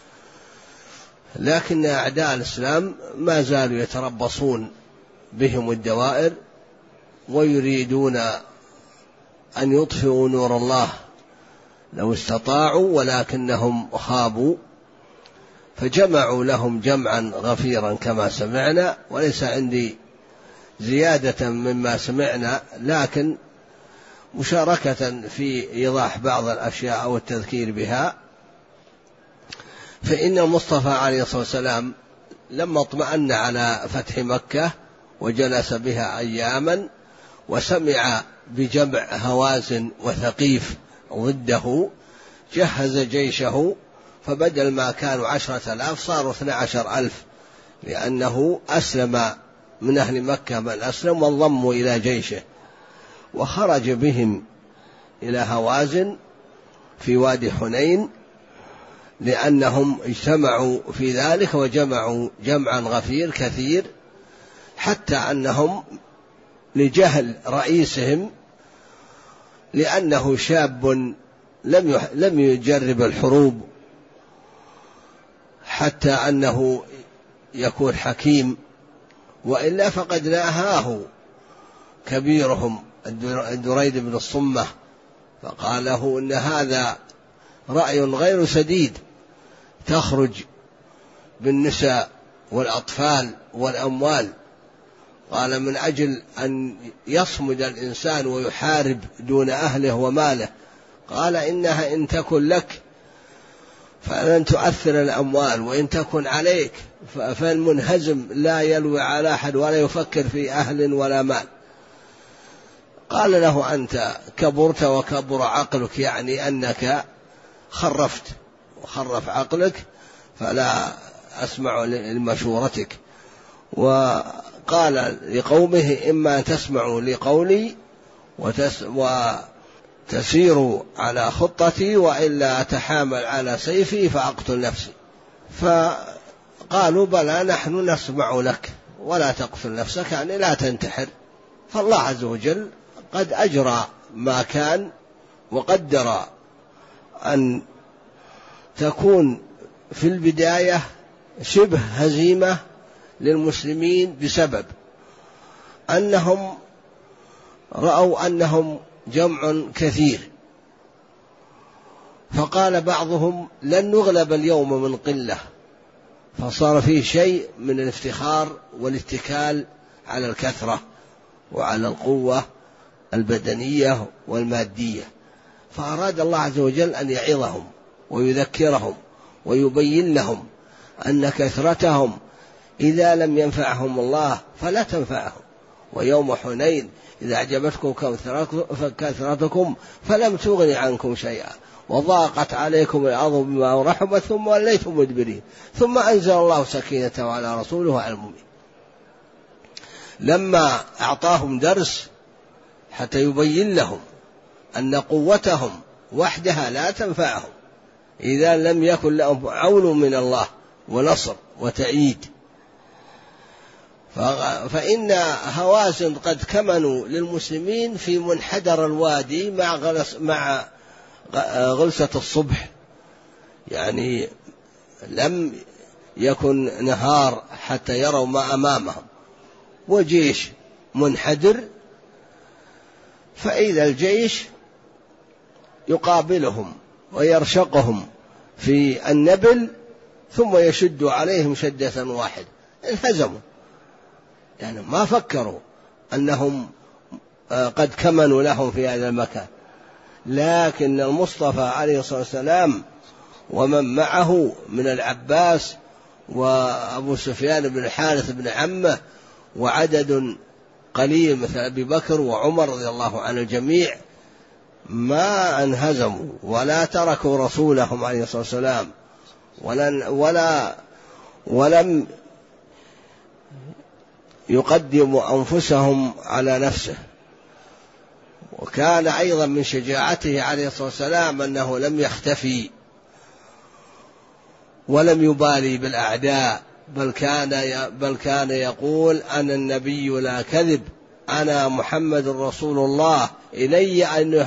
لكن أعداء الإسلام ما زالوا يتربصون بهم الدوائر ويريدون أن يطفئوا نور الله لو استطاعوا، ولكنهم خابوا، فجمعوا لهم جمعا غفيرا كما سمعنا. وليس عندي زيادة مما سمعنا، لكن مشاركة في إيضاح بعض الأشياء أو التذكير بها. فإن المصطفى عليه الصلاة والسلام لما اطمأن على فتح مكة وجلس بها أياما وسمع بجمع هوازن وثقيف ضده، جهز جيشه، فبدل ما كانوا 10,000 صاروا 12,000، لأنه أسلم من أهل مكة من أسلم وانضموا إلى جيشه، وخرج بهم إلى هوازن في وادي حنين، لأنهم اجتمعوا في ذلك وجمعوا جمعا غفير كثير، حتى أنهم لجهل رئيسهم، لأنه شاب لم يجرب الحروب حتى أنه يكون حكيم، وإلا فقد ناهاه كبيرهم الدريد بن الصمة، فقال له إن هذا رأي غير سديد، تخرج بالنساء والأطفال والأموال. قال من أجل أن يصمد الإنسان ويحارب دون أهله وماله، قال إنها إن تكن لك فلن تؤثر الأموال، وإن تكن عليك فالمنهزم لا يلوي على أحد ولا يفكر في أهل ولا مال. قال له أنت كبرت وكبر عقلك، يعني أنك خرفت وخرف عقلك، فلا أسمع لمشورتك. وقال لقومه إما تسمعوا لقولي وتسيروا على خطتي، وإلا أتحامل على سيفي فأقتل نفسي. فقالوا بلى نحن نسمع لك ولا تقتل نفسك، يعني لا تنتحر. فالله عز وجل قد أجرى ما كان وقدر أن تكون في البداية شبه هزيمة للمسلمين بسبب أنهم رأوا أنهم جمع كثير، فقال بعضهم لن نغلب اليوم من قلة، فصار فيه شيء من الافتخار والاتكال على الكثرة وعلى القوة البدنية والمادية. فأراد الله عز وجل أن يعظهم ويذكرهم ويبين لهم أن كثرتهم إذا لم ينفعهم الله فلا تنفعهم. ويوم حنين إذا أعجبتكم كثرتكم فلم تغن عنكم شيئا وضاقت عليكم الأرض بما رحبت ثم وليتم مدبرين ثم أنزل الله سكينته على رسوله وعلى المؤمنين، لما أعطاهم درس حتى يبين لهم أن قوتهم وحدها لا تنفعهم إذا لم يكن لهم عون من الله ونصر وتأييد. فإن هوازن قد كمنوا للمسلمين في منحدر الوادي مع غلسة الصبح، يعني لم يكن نهار حتى يروا ما أمامهم، وجيش منحدر، فإذا الجيش يقابلهم ويرشقهم في النبل ثم يشد عليهم شدة واحدة، انهزموا، يعني ما فكروا أنهم قد كمنوا لهم في هذا المكان. لكن المصطفى عليه الصلاة والسلام ومن معه من العباس وأبو سفيان بن الحارث بن عمه وعدد قليل مثل أبي بكر وعمر رضي الله عن الجميع ما انهزموا ولا تركوا رسولهم عليه الصلاة والسلام ولم يقدموا أنفسهم على نفسه. وكان أيضا من شجاعته عليه الصلاة والسلام أنه لم يختفي ولم يبالي بالأعداء، بل كان يقول: أنا النبي لا كذب، أنا محمد رسول الله، إلي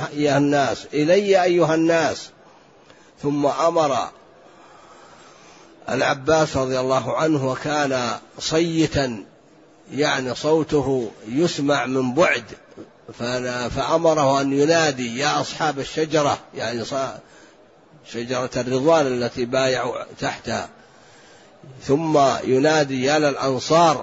أيها الناس. ثم أمر العباس رضي الله عنه، وكان صيتا يعني صوته يسمع من بعد، فأمره أن ينادي: يا أصحاب الشجرة، يعني شجرة الرضوان التي بايعوا تحتها، ثم ينادي: يا للأنصار.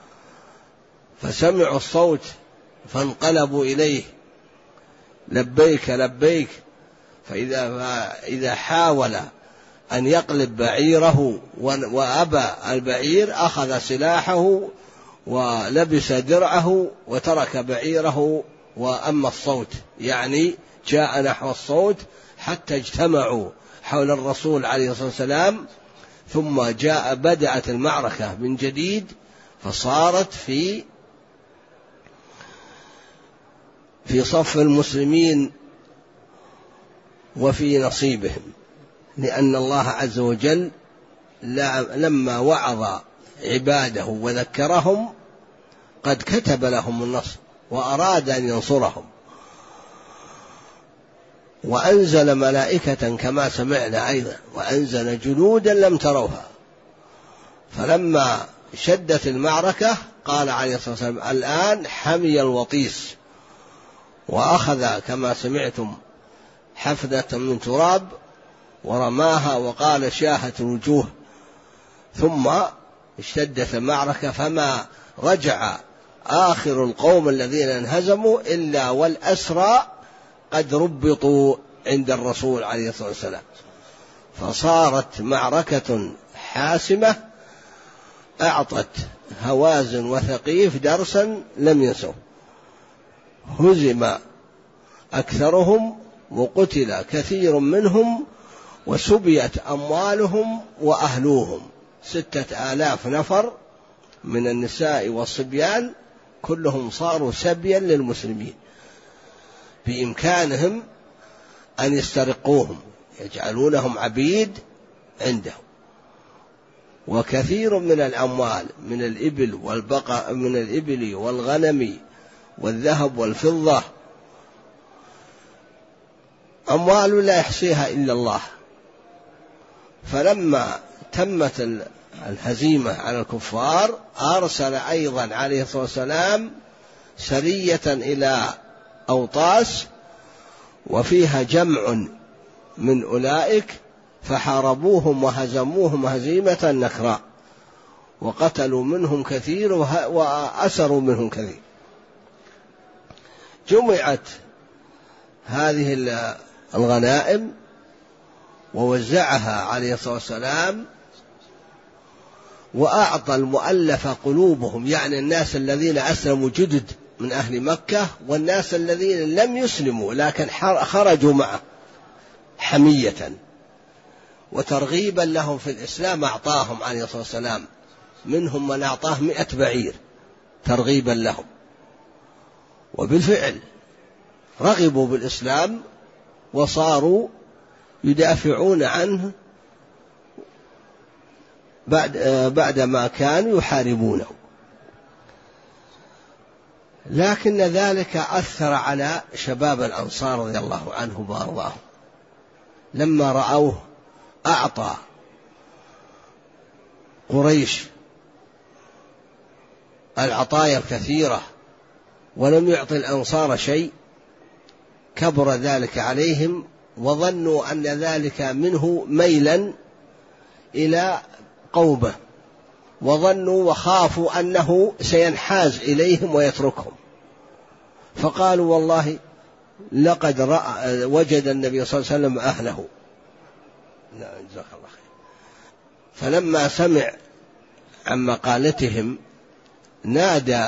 فسمعوا الصوت فانقلبوا إليه: لبيك لبيك. فإذا حاول أن يقلب بعيره وأبى البعير، أخذ سلاحه ولبس درعه وترك بعيره وأما الصوت، يعني جاء نحو الصوت حتى اجتمعوا حول الرسول عليه الصلاة والسلام. ثم بدأت المعركة من جديد، فصارت في صف المسلمين وفي نصيبهم، لأن الله عز وجل لما وعظ عباده وذكرهم قد كتب لهم النصر وأراد أن ينصرهم، وأنزل ملائكة كما سمعنا أيضا، وأنزل جنودا لم تروها. فلما شدت المعركة قال عليه الصلاة والسلام: الآن حمي الوطيس، وأخذ كما سمعتم حفنة من تراب ورماها وقال: شاهت الوجوه. ثم اشتدت المعركة، فما رجع آخر القوم الذين انهزموا إلا والأسرى قد ربطوا عند الرسول عليه الصلاة والسلام. فصارت معركة حاسمة أعطت هوازن وثقيف درسا لم ينسوه. هزم أكثرهم وقتل كثير منهم وسبيت أموالهم وأهلوهم، 6,000 نفر من النساء والصبيان كلهم صاروا سبيا للمسلمين، بإمكانهم أن يسترقوهم، يجعلونهم عبيد عندهم. وكثير من الأموال من الإبل والغنم والذهب والفضة، أموال لا يحصيها إلا الله. فلما تمت الهزيمة على الكفار، أرسل أيضا عليه الصلاة والسلام سرية إلى أوطاس وفيها جمع من أولئك، فحاربوهم وهزموهم هزيمة نكراء، وقتلوا منهم كثير وأسروا منهم كثير. جمعت هذه الغنائم ووزعها عليه الصلاة والسلام، وأعطى المؤلف قلوبهم، يعني الناس الذين أسلموا جدد من أهل مكة والناس الذين لم يسلموا لكن خرجوا معه حمية وترغيبا لهم في الإسلام، أعطاهم عليه الصلاة والسلام، منهم من أعطاه 100 بعير ترغيبا لهم، وبالفعل رغبوا بالإسلام وصاروا يدافعون عنه بعدما كانوا يحاربونه. لكن ذلك أثر على شباب الأنصار رضي الله عنهم وأرضاهم، لما رأوه أعطى قريش العطايا الكثيرة ولم يعطي الأنصار شيء، كبر ذلك عليهم، وظنوا أن ذلك منه ميلا إلى قومه، وظنوا وخافوا أنه سينحاز إليهم ويتركهم. فقالوا: والله لقد وجد النبي صلى الله عليه وسلم أهله، لا جزاك الله خير. فلما سمع عن مقالتهم نادى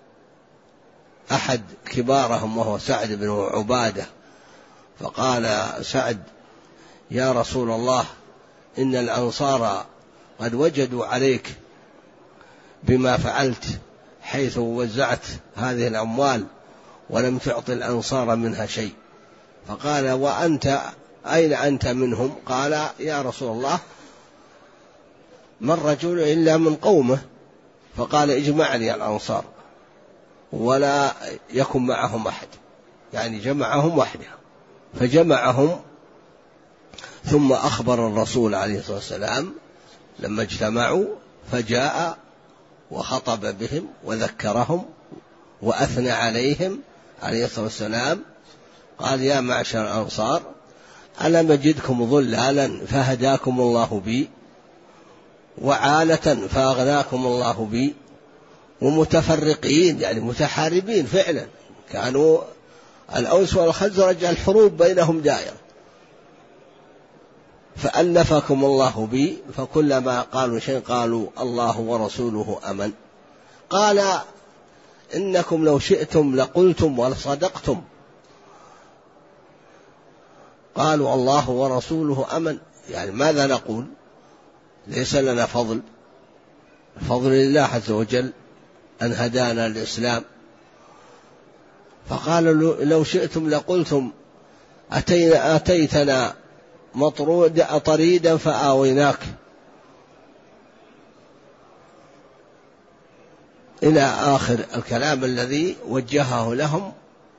أحد كبارهم وهو سعد بن عبادة، فقال سعد: يا رسول الله، إن الأنصار قد وجدوا عليك بما فعلت، حيث وزعت هذه الأموال ولم تعط الأنصار منها شيء. فقال: وأنت أين أنت منهم؟ قال: يا رسول الله، ما الرجل إلا من قومه. فقال: اجمع لي الأنصار ولا يكن معهم أحد، يعني جمعهم وحده. فجمعهم، ثم أخبر الرسول عليه الصلاة والسلام لما اجتمعوا، فجاء وخطب بهم وذكرهم وأثنى عليهم عليه الصلاة والسلام. قال: يا معشر الأنصار، ألم أجدكم ضلالا فهداكم الله بي، وعالة فأغناكم الله بي، ومتفرقين يعني متحاربين فعلا، كانوا الأوس والخزرج الحروب بينهم دائرة، فألفكم الله بي، فكلما قالوا شيء قالوا الله ورسوله أمن. قال: إنكم لو شئتم لقلتم ولصدقتم. قالوا: الله ورسوله أمن، يعني ماذا نقول؟ ليس لنا فضل، الفضل لله عز وجل أن هدانا للإسلام. فقالوا: لو شئتم لقلتم أتيتنا طريدا فآويناك، إلى آخر الكلام الذي وجهه لهم.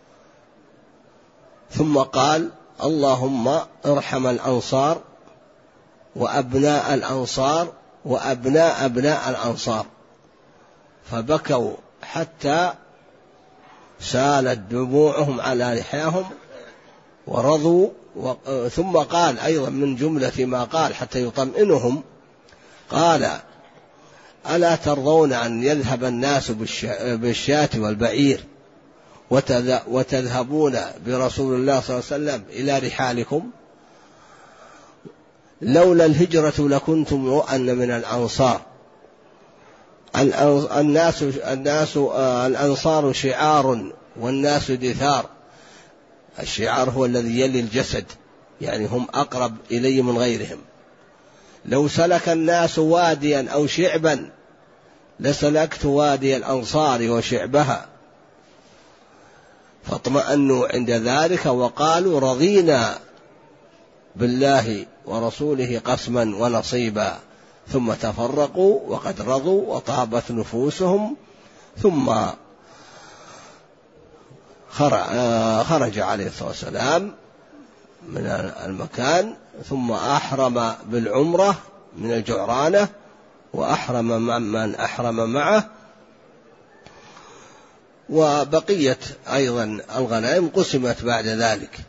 ثم قال: اللهم ارحم الأنصار وأبناء الأنصار وأبناء أبناء الأنصار. فبكوا حتى سالت دموعهم على لحياهم ورضوا. ثم قال أيضا من جملة ما قال حتى يطمئنهم، قال: ألا ترضون أن يذهب الناس بالشاة والبعير وتذهبون برسول الله صلى الله عليه وسلم إلى رحالكم؟ لولا الهجرة لكنتم رؤن من الأنصار. الأنصار شعار والناس دثار. الشعار هو الذي يلي الجسد، يعني هم أقرب إلي من غيرهم. لو سلك الناس واديا أو شعبا لسلكت وادي الأنصار وشعبها. فاطمأنوا عند ذلك وقالوا: رضينا بالله ورسوله قسما ونصيبا. ثم تفرقوا وقد رضوا وطابت نفوسهم. ثم خرج عليه الصلاة والسلام من المكان، ثم أحرم بالعمرة من الجعرانة، وأحرم من أحرم معه. وبقية أيضا الغنائم قسمت بعد ذلك.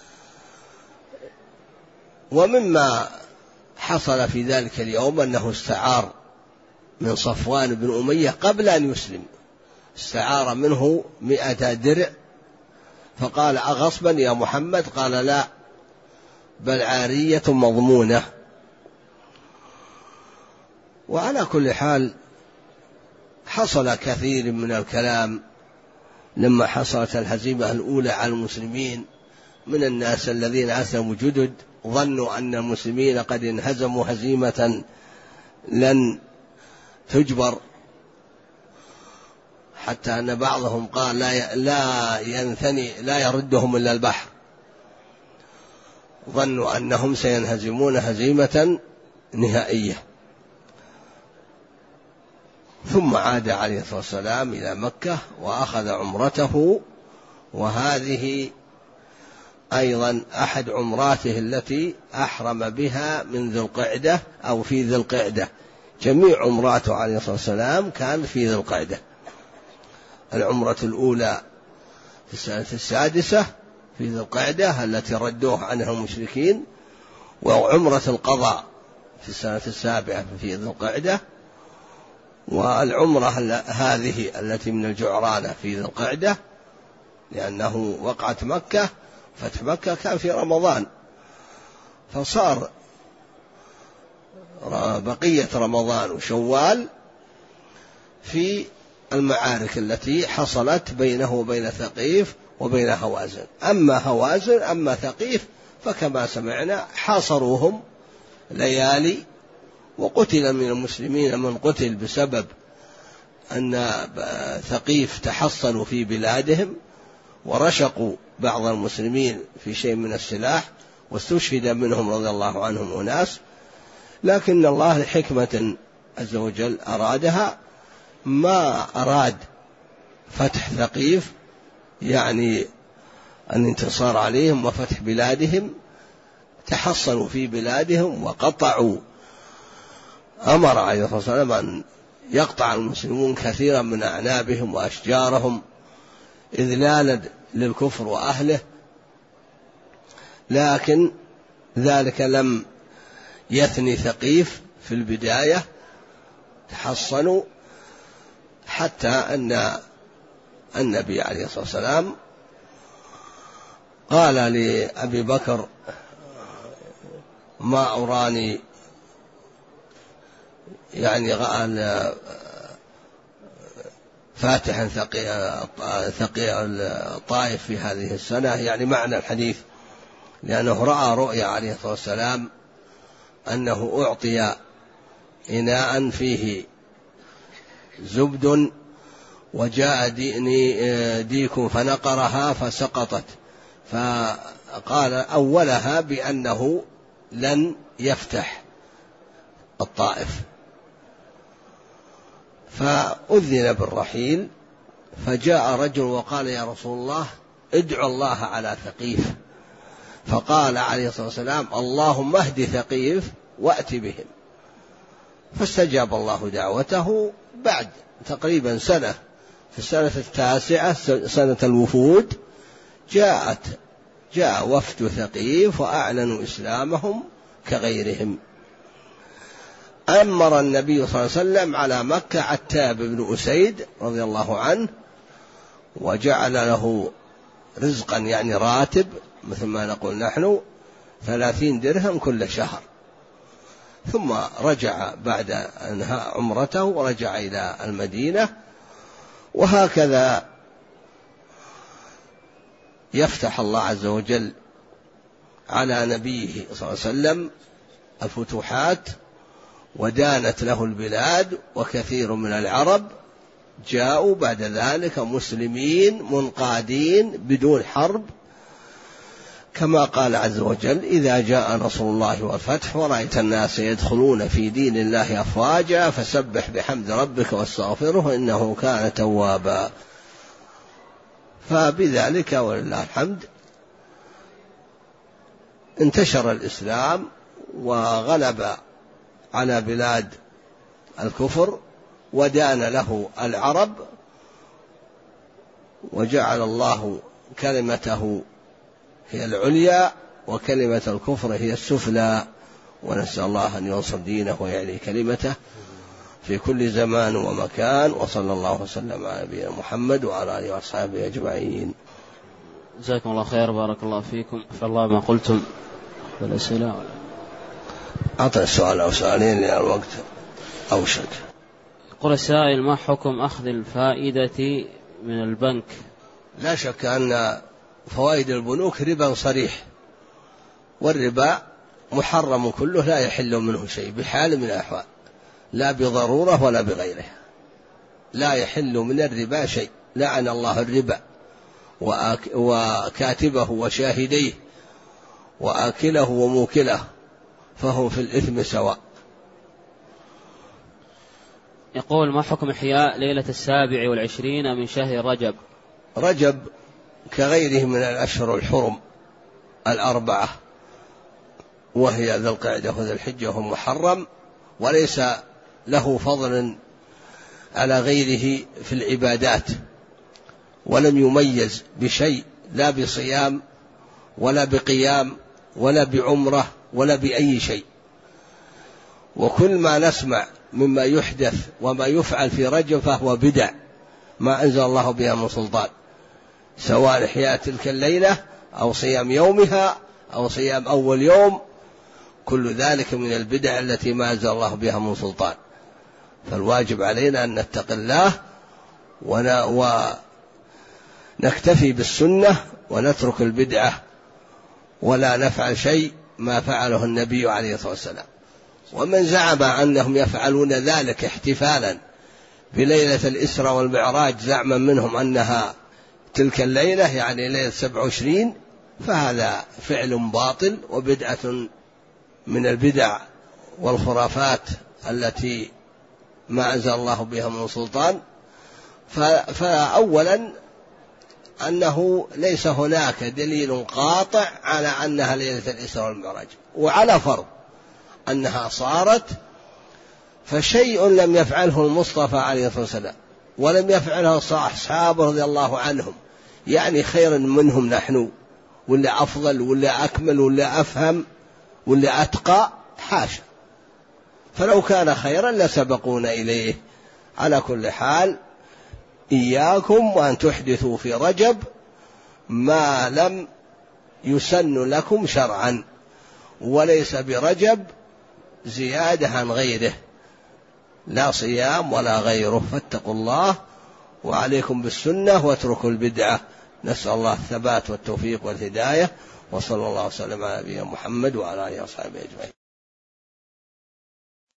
ومما حصل في ذلك اليوم أنه استعار من صفوان بن أمية قبل أن يسلم، استعار منه 100 درع، فقال: أغصبا يا محمد؟ قال: لا، بل عارية مضمونة. وعلى كل حال حصل كثير من الكلام لما حصلت الهزيمة الأولى على المسلمين من الناس الذين أسلموا جدد، ظنوا أن المسلمين قد انهزموا هزيمة لن تجبر، حتى أن بعضهم قال: لا يردهم إلا البحر. ظنوا أنهم سينهزمون هزيمة نهائية. ثم عاد عليه الصلاة والسلام إلى مكة وأخذ عمرته، وهذه أيضا أحد عمراته التي أحرم بها من ذي القعدة أو في ذي القعدة. جميع عمراته عليه الصلاة والسلام كان في ذي القعدة. العمرة الأولى في السنة 6 في ذي القعدة التي ردوه عنها المشركين، وعمرة القضاء في السنة 7 في ذي القعدة، والعمرة هذه التي من الجعرانة في ذي القعدة، لأنه وقعت مكة، فتح مكة كان في رمضان، فصار بقية رمضان وشوال في المعارك التي حصلت بينه وبين ثقيف وبين هوازن. أما ثقيف فكما سمعنا حاصروهم ليالي، وقتل من المسلمين من قتل بسبب أن ثقيف تحصنوا في بلادهم ورشقوا بعض المسلمين في شيء من السلاح، واستشهد منهم رضي الله عنهم أناس، لكن الله لحكمة عز وجل أرادها، ما أراد فتح ثقيف يعني الانتصار عليهم وفتح بلادهم، تحصنوا في بلادهم وقطعوا. أمر عليه الصلاة والسلام أن يقطع المسلمون كثيرا من أعنابهم وأشجارهم إذلالا للكفر وأهله، لكن ذلك لم يثني ثقيف في البداية، تحصنوا حتى أن النبي عليه الصلاة والسلام قال لأبي بكر: ما أراني يعني فاتحا ثقيل الطائف في هذه السنة، يعني معنى الحديث، لأنه رأى رؤيا عليه الصلاة والسلام أنه أعطي إناء فيه زبد وجاء ديك فنقرها فسقطت، فقال أولها بأنه لن يفتح الطائف، فأذن بالرحيل، فجاء رجل وقال: يا رسول الله ادعو الله على ثقيف. فقال عليه الصلاة والسلام: اللهم اهد ثقيف وأت بهم. فاستجاب الله دعوته بعد تقريبا سنة، في السنة 9 سنة الوفود جاء وفد ثقيف وأعلنوا إسلامهم كغيرهم. أمر النبي صلى الله عليه وسلم على مكة عتاب بن أسيد رضي الله عنه، وجعل له رزقا يعني راتب مثل ما نقول نحن 30 درهم كل شهر، ثم رجع بعد أنهاء عمرته ورجع إلى المدينة. وهكذا يفتح الله عز وجل على نبيه صلى الله عليه وسلم الفتوحات، ودانت له البلاد، وكثير من العرب جاءوا بعد ذلك مسلمين منقادين بدون حرب، كما قال عز وجل: إذا جاء نصر الله والفتح ورأيت الناس يدخلون في دين الله أفواجا فسبح بحمد ربك واستغفره إنه كان توابا. فبذلك ولله الحمد انتشر الإسلام وغلب على بلاد الكفر، ودان له العرب، وجعل الله كلمته هي العليا وكلمة الكفر هي السفلى. ونسأل الله أن ينصر دينه ويعلي كلمته في كل زمان ومكان، وصلى الله وسلم على نبينا محمد وعلى آله وأصحابه أجمعين. جزاكم الله خير، بارك الله فيكم، فالله ما قلتم بالأسئلة. أعطنا السؤال أو سؤالين لأن الوقت أوشك. يقول السائل: ما حكم أخذ الفائدة من البنك؟ لا شك أن فوائد البنوك ربا صريح، والربا محرم كله، لا يحل منه شيء بحال من الأحوال، لا بضرورة ولا بغيره، لا يحل من الربا شيء. لعن الله الربا وكاتبه وشاهديه وآكله وموكله، فهم في الإثم سواء. يقول: ما حكم إحياء ليلة 27 من شهر رجب؟ رجب كغيره من الأشهر الحرم 4، وهي ذي القعدة وذي الحجة ومحرم، وليس له فضل على غيره في العبادات، ولم يميز بشيء، لا بصيام ولا بقيام ولا بعمرة ولا بأي شيء. وكل ما نسمع مما يحدث وما يفعل في رجب فهو بدع ما أنزل الله بها من سلطان، سواء إحياء تلك الليلة أو صيام يومها أو صيام أول يوم، كل ذلك من البدع التي ما أنزل الله بها من سلطان. فالواجب علينا أن نتقي الله ونكتفي بالسنة ونترك البدعة، ولا نفعل شيء ما فعله النبي عليه الصلاة والسلام. ومن زعم أنهم يفعلون ذلك احتفالا بليلة الإسراء والمعراج زعما منهم أنها تلك الليلة يعني ليلة 27، فهذا فعل باطل وبدعة من البدع والخرافات التي ما أنزل الله بها من سلطان. فأولا أنه ليس هناك دليل قاطع على أنها ليلة الإسراء والمعراج، وعلى فرض أنها صارت فشيء لم يفعله المصطفى عليه الصلاة والسلام ولم يفعله أصحابه رضي الله عنهم، يعني خيرا منهم نحن ولا أفضل ولا أكمل ولا أفهم ولا أتقى، حاشا. فلو كان خيرا لسبقونا إليه. على كل حال إياكم وأن تحدثوا في رجب ما لم يسن لكم شرعا، وليس برجب زيادة عن غيره، لا صيام ولا غيره. فاتقوا الله وعليكم بالسنة واتركوا البدعة. نسأل الله الثبات والتوفيق والهداية، وصلى الله وسلم على نبينا محمد وعلى آله وصحبه أجمعين.